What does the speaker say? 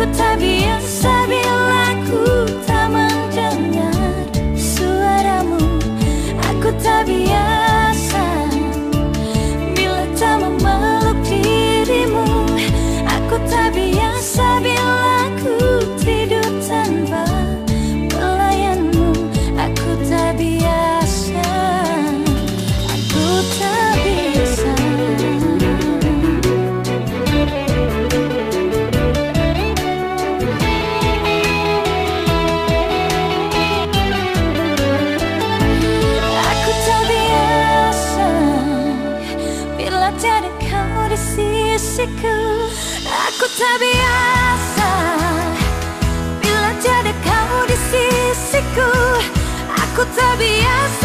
tak biasa bila ku tak mendengar suaramu. Aku tak biasa bila tak memeluk dirimu. Aku tak biasa bila ku tidur tanpa pelayanmu. Aku tak biasa. Aku tak biasa. Aku tak biasa bila tiada kau di sisiku. Aku tak biasa bila tiada kau di sisiku. Aku tak biasa